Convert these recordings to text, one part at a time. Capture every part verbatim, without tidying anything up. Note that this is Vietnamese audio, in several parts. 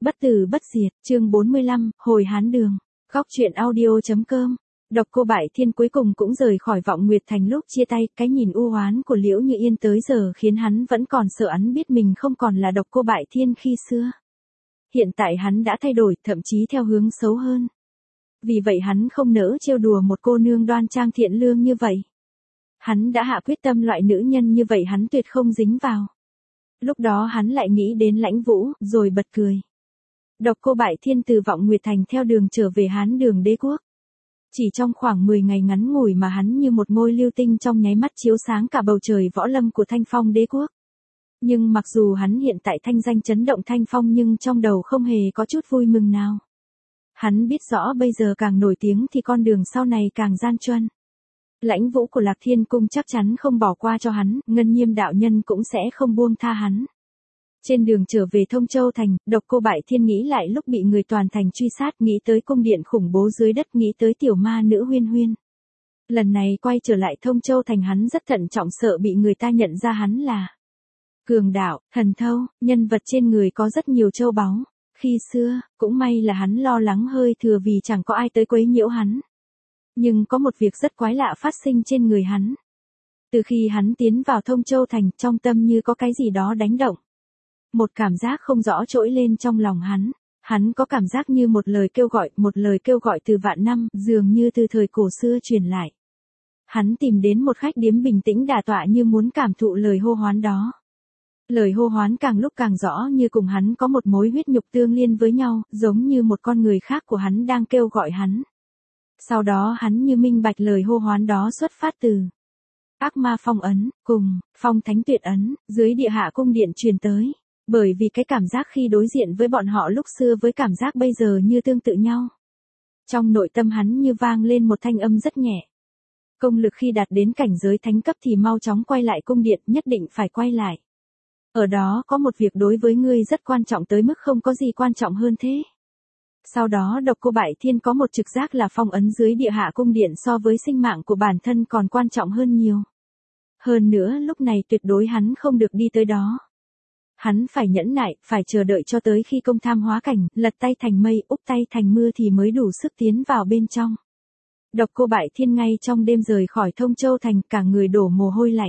Bất tử bất diệt, chương bốn mươi lăm, hồi Hán Đường. Góc truyện audio.com. Độc Cô Bại Thiên cuối cùng cũng rời khỏi Vọng Nguyệt Thành. Lúc chia tay, cái nhìn u oán của Liễu Như Yên tới giờ khiến hắn vẫn còn sợ. Hắn biết mình không còn là Độc Cô Bại Thiên khi xưa. Hiện tại hắn đã thay đổi, thậm chí theo hướng xấu hơn. Vì vậy hắn không nỡ trêu đùa một cô nương đoan trang thiện lương như vậy. Hắn đã hạ quyết tâm loại nữ nhân như vậy hắn tuyệt không dính vào. Lúc đó hắn lại nghĩ đến Lãnh Vũ, rồi bật cười. Độc Cô Bại Thiên từ Vọng Nguyệt Thành theo đường trở về Hán Đường Đế Quốc. Chỉ trong khoảng mười ngày ngắn ngủi mà hắn như một ngôi lưu tinh trong nháy mắt chiếu sáng cả bầu trời võ lâm của Thanh Phong Đế Quốc. Nhưng mặc dù hắn hiện tại thanh danh chấn động Thanh Phong nhưng trong đầu không hề có chút vui mừng nào. Hắn biết rõ bây giờ càng nổi tiếng thì con đường sau này càng gian truân. Lãnh Vũ của Lạc Thiên Cung chắc chắn không bỏ qua cho hắn, Ngân Nhiêm đạo nhân cũng sẽ không buông tha hắn. Trên đường trở về Thông Châu Thành, Độc Cô Bại Thiên nghĩ lại lúc bị người toàn thành truy sát, nghĩ tới cung điện khủng bố dưới đất, nghĩ tới tiểu ma nữ Huyên Huyên. Lần này quay trở lại Thông Châu Thành hắn rất thận trọng, sợ bị người ta nhận ra hắn là cường đạo, thần thâu, nhân vật trên người có rất nhiều châu báu. Khi xưa, cũng may là hắn lo lắng hơi thừa vì chẳng có ai tới quấy nhiễu hắn. Nhưng có một việc rất quái lạ phát sinh trên người hắn. Từ khi hắn tiến vào Thông Châu Thành, trong tâm như có cái gì đó đánh động. Một cảm giác không rõ trỗi lên trong lòng hắn. Hắn có cảm giác như một lời kêu gọi, một lời kêu gọi từ vạn năm, dường như từ thời cổ xưa truyền lại. Hắn tìm đến một khách điếm bình tĩnh đả tọa như muốn cảm thụ lời hô hoán đó. Lời hô hoán càng lúc càng rõ, như cùng hắn có một mối huyết nhục tương liên với nhau, giống như một con người khác của hắn đang kêu gọi hắn. Sau đó hắn như minh bạch lời hô hoán đó xuất phát từ Ác Ma Phong Ấn, cùng Phong Thánh Tuyệt Ấn, dưới Địa Hạ Cung Điện truyền tới. Bởi vì cái cảm giác khi đối diện với bọn họ lúc xưa với cảm giác bây giờ như tương tự nhau. Trong nội tâm hắn như vang lên một thanh âm rất nhẹ. Công lực khi đạt đến cảnh giới thánh cấp thì mau chóng quay lại cung điện, nhất định phải quay lại. Ở đó có một việc đối với ngươi rất quan trọng tới mức không có gì quan trọng hơn thế. Sau đó Độc Cô Bại Thiên có một trực giác là phong ấn dưới Địa Hạ Cung Điện so với sinh mạng của bản thân còn quan trọng hơn nhiều. Hơn nữa lúc này tuyệt đối hắn không được đi tới đó. Hắn phải nhẫn nại, phải chờ đợi cho tới khi công tham hóa cảnh, lật tay thành mây, úp tay thành mưa thì mới đủ sức tiến vào bên trong. Độc Cô Bại Thiên ngay trong đêm rời khỏi Thông Châu Thành, cả người đổ mồ hôi lạnh.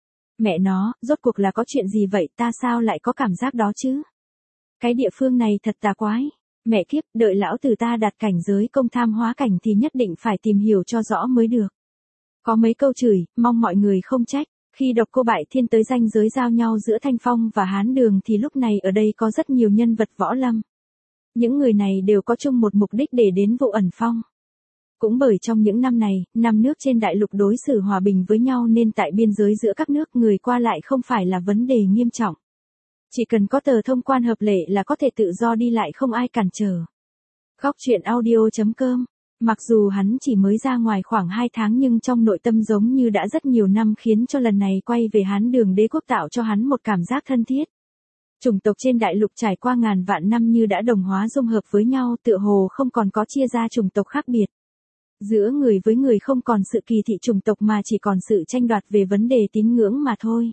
Mẹ nó, rốt cuộc là có chuyện gì vậy, ta sao lại có cảm giác đó chứ? Cái địa phương này thật tà quái. Mẹ kiếp, đợi lão tử ta đạt cảnh giới công tham hóa cảnh thì nhất định phải tìm hiểu cho rõ mới được. Có mấy câu chửi, mong mọi người không trách. Khi Độc Cô Bại Thiên tới ranh giới giao nhau giữa Thanh Phong và Hán Đường thì lúc này ở đây có rất nhiều nhân vật võ lâm. Những người này đều có chung một mục đích để đến Vụ Ẩn Phong. Cũng bởi trong những năm này, năm nước trên đại lục đối xử hòa bình với nhau nên tại biên giới giữa các nước người qua lại không phải là vấn đề nghiêm trọng. Chỉ cần có tờ thông quan hợp lệ là có thể tự do đi lại không ai cản trở. Góc truyện audio.com. Mặc dù hắn chỉ mới ra ngoài khoảng hai tháng nhưng trong nội tâm giống như đã rất nhiều năm, khiến cho lần này quay về Hán Đường Đế Quốc tạo cho hắn một cảm giác thân thiết. Chủng tộc trên đại lục trải qua ngàn vạn năm như đã đồng hóa dung hợp với nhau, tựa hồ không còn có chia ra chủng tộc khác biệt. Giữa người với người không còn sự kỳ thị chủng tộc mà chỉ còn sự tranh đoạt về vấn đề tín ngưỡng mà thôi.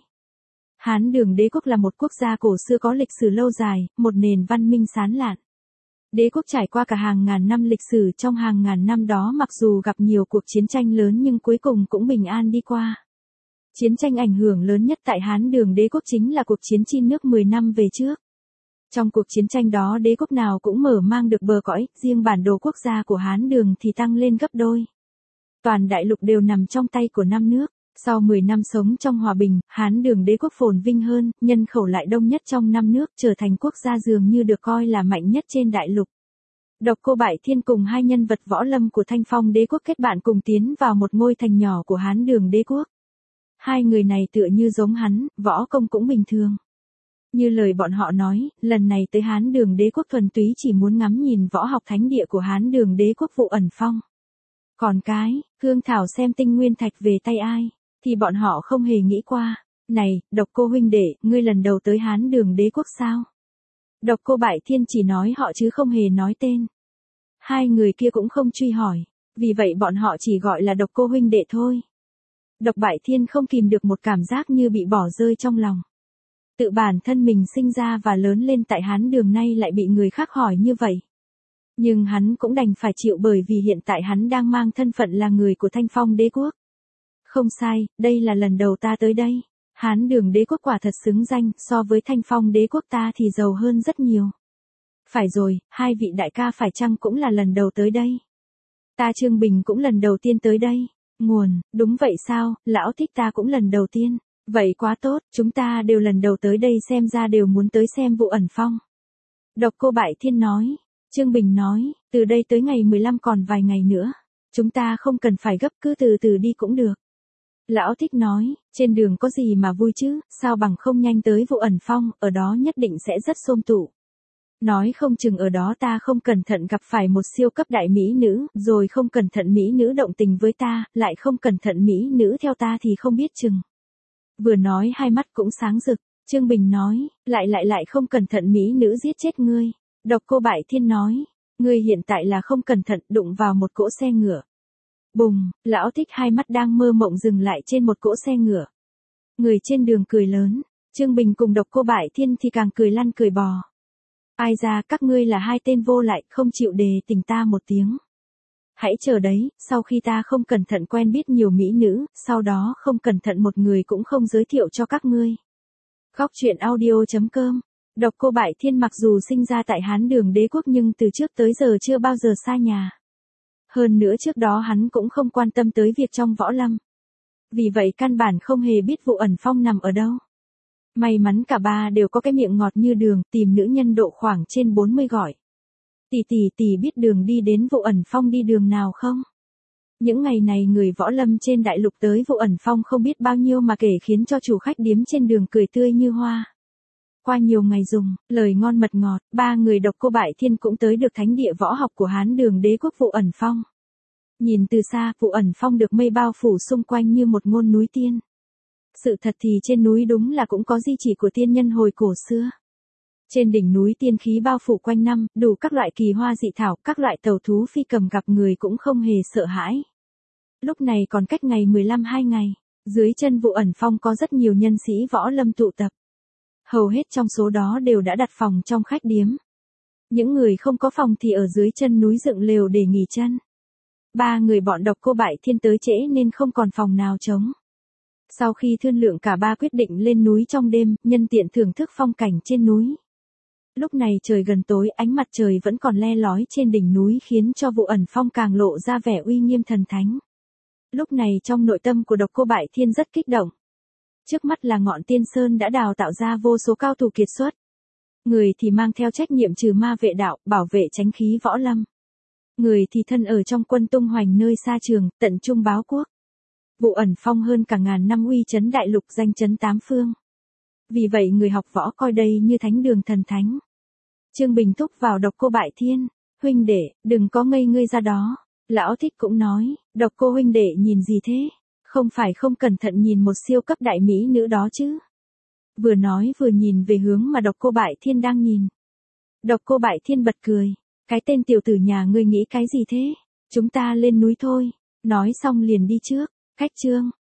Hán Đường Đế Quốc là một quốc gia cổ xưa có lịch sử lâu dài, một nền văn minh sáng lạn. Đế quốc trải qua cả hàng ngàn năm lịch sử, trong hàng ngàn năm đó mặc dù gặp nhiều cuộc chiến tranh lớn nhưng cuối cùng cũng bình an đi qua. Chiến tranh ảnh hưởng lớn nhất tại Hán Đường Đế Quốc chính là cuộc chiến Chin nước mười năm về trước. Trong cuộc chiến tranh đó đế quốc nào cũng mở mang được bờ cõi, riêng bản đồ quốc gia của Hán Đường thì tăng lên gấp đôi. Toàn đại lục đều nằm trong tay của năm nước. Sau mười năm sống trong hòa bình, Hán Đường Đế Quốc phồn vinh hơn, nhân khẩu lại đông nhất trong năm nước, trở thành quốc gia dường như được coi là mạnh nhất trên đại lục. Độc Cô Bại Thiên cùng hai nhân vật võ lâm của Thanh Phong Đế Quốc kết bạn cùng tiến vào một ngôi thành nhỏ của Hán Đường Đế Quốc. Hai người này tựa như giống hắn, võ công cũng bình thường. Như lời bọn họ nói, lần này tới Hán Đường Đế Quốc thuần túy chỉ muốn ngắm nhìn võ học thánh địa của Hán Đường Đế Quốc Vụ Ẩn Phong. Còn cái, cương thảo xem tinh nguyên thạch về tay ai, thì bọn họ không hề nghĩ qua. Này, Độc Cô huynh đệ, ngươi lần đầu tới Hán Đường Đế Quốc sao? Độc Cô Bại Thiên chỉ nói họ chứ không hề nói tên. Hai người kia cũng không truy hỏi, vì vậy bọn họ chỉ gọi là Độc Cô huynh đệ thôi. Độc Bại Thiên không kìm được một cảm giác như bị bỏ rơi trong lòng. Tự bản thân mình sinh ra và lớn lên tại Hán Đường nay lại bị người khác hỏi như vậy. Nhưng hắn cũng đành phải chịu bởi vì hiện tại hắn đang mang thân phận là người của Thanh Phong đế quốc. Không sai, đây là lần đầu ta tới đây. Hán Đường đế quốc quả thật xứng danh, so với Thanh Phong đế quốc ta thì giàu hơn rất nhiều. Phải rồi, hai vị đại ca phải chăng cũng là lần đầu tới đây? Ta Trương Bình cũng lần đầu tiên tới đây. Nguồn, đúng vậy sao, lão Thích ta cũng lần đầu tiên. Vậy quá tốt, chúng ta đều lần đầu tới đây xem ra đều muốn tới xem vụ ẩn phong. Độc Cô Bại Thiên nói. Trương Bình nói, từ đây tới ngày mười lăm còn vài ngày nữa. Chúng ta không cần phải gấp, cứ từ từ đi cũng được. Lão Thích nói, trên đường có gì mà vui chứ, sao bằng không nhanh tới vụ ẩn phong, ở đó nhất định sẽ rất xôm tụ. Nói không chừng ở đó ta không cẩn thận gặp phải một siêu cấp đại mỹ nữ, rồi không cẩn thận mỹ nữ động tình với ta, lại không cẩn thận mỹ nữ theo ta thì không biết chừng. Vừa nói hai mắt cũng sáng rực, Trương Bình nói, lại lại lại không cẩn thận mỹ nữ giết chết ngươi. Độc Cô Bại Thiên nói, ngươi hiện tại là không cẩn thận đụng vào một cỗ xe ngựa. Bùng, lão Thích hai mắt đang mơ mộng dừng lại trên một cỗ xe ngựa. Người trên đường cười lớn, Trương Bình cùng Độc Cô Bại Thiên thì càng cười lăn cười bò. Ai ra các ngươi là hai tên vô lại, không chịu đề tình ta một tiếng. Hãy chờ đấy, sau khi ta không cẩn thận quen biết nhiều mỹ nữ, sau đó không cẩn thận một người cũng không giới thiệu cho các ngươi. Góc truyện audio chấm com. Độc Cô Bại Thiên mặc dù sinh ra tại Hán Đường đế quốc nhưng từ trước tới giờ chưa bao giờ xa nhà. Hơn nữa trước đó hắn cũng không quan tâm tới việc trong võ lâm. Vì vậy căn bản không hề biết vụ ẩn phong nằm ở đâu. May mắn cả ba đều có cái miệng ngọt như đường, tìm nữ nhân độ khoảng trên bốn mươi gọi. Tỷ tỷ tỷ biết đường đi đến vụ ẩn phong đi đường nào không? Những ngày này người võ lâm trên đại lục tới vụ ẩn phong không biết bao nhiêu mà kể khiến cho chủ khách điếm trên đường cười tươi như hoa. Qua nhiều ngày dùng, lời ngon mật ngọt, ba người Độc Cô Bại Thiên cũng tới được thánh địa võ học của Hán Đường đế quốc vụ ẩn phong. Nhìn từ xa, vụ ẩn phong được mây bao phủ xung quanh như một ngọn núi tiên. Sự thật thì trên núi đúng là cũng có di chỉ của tiên nhân hồi cổ xưa. Trên đỉnh núi tiên khí bao phủ quanh năm, đủ các loại kỳ hoa dị thảo, các loại tàu thú phi cầm gặp người cũng không hề sợ hãi. Lúc này còn cách ngày mười lăm hai ngày, dưới chân vụ ẩn phong có rất nhiều nhân sĩ võ lâm tụ tập. Hầu hết trong số đó đều đã đặt phòng trong khách điếm. Những người không có phòng thì ở dưới chân núi dựng lều để nghỉ chân. Ba người bọn Độc Cô Bại Thiên tới trễ nên không còn phòng nào trống. Sau khi thương lượng cả ba quyết định lên núi trong đêm, nhân tiện thưởng thức phong cảnh trên núi. Lúc này trời gần tối, ánh mặt trời vẫn còn le lói trên đỉnh núi khiến cho vụ ẩn phong càng lộ ra vẻ uy nghiêm thần thánh. Lúc này trong nội tâm của Độc Cô Bại Thiên rất kích động. Trước mắt là ngọn tiên sơn đã đào tạo ra vô số cao thủ kiệt xuất. Người thì mang theo trách nhiệm trừ ma vệ đạo, bảo vệ chánh khí võ lâm. Người thì thân ở trong quân tung hoành nơi xa trường, tận trung báo quốc. Vụ ẩn phong hơn cả ngàn năm uy chấn đại lục danh chấn tám phương. Vì vậy người học võ coi đây như thánh đường thần thánh. Trương Bình thúc vào Độc Cô Bại Thiên, huynh đệ, đừng có ngây ngươi ra đó. Lão Thích cũng nói, Độc Cô huynh đệ nhìn gì thế? Không phải không cẩn thận nhìn một siêu cấp đại mỹ nữ đó chứ? Vừa nói vừa nhìn về hướng mà Độc Cô Bại Thiên đang nhìn. Độc Cô Bại Thiên bật cười, cái tên tiểu tử nhà ngươi nghĩ cái gì thế? Chúng ta lên núi thôi. Nói xong liền đi trước. Khách trương,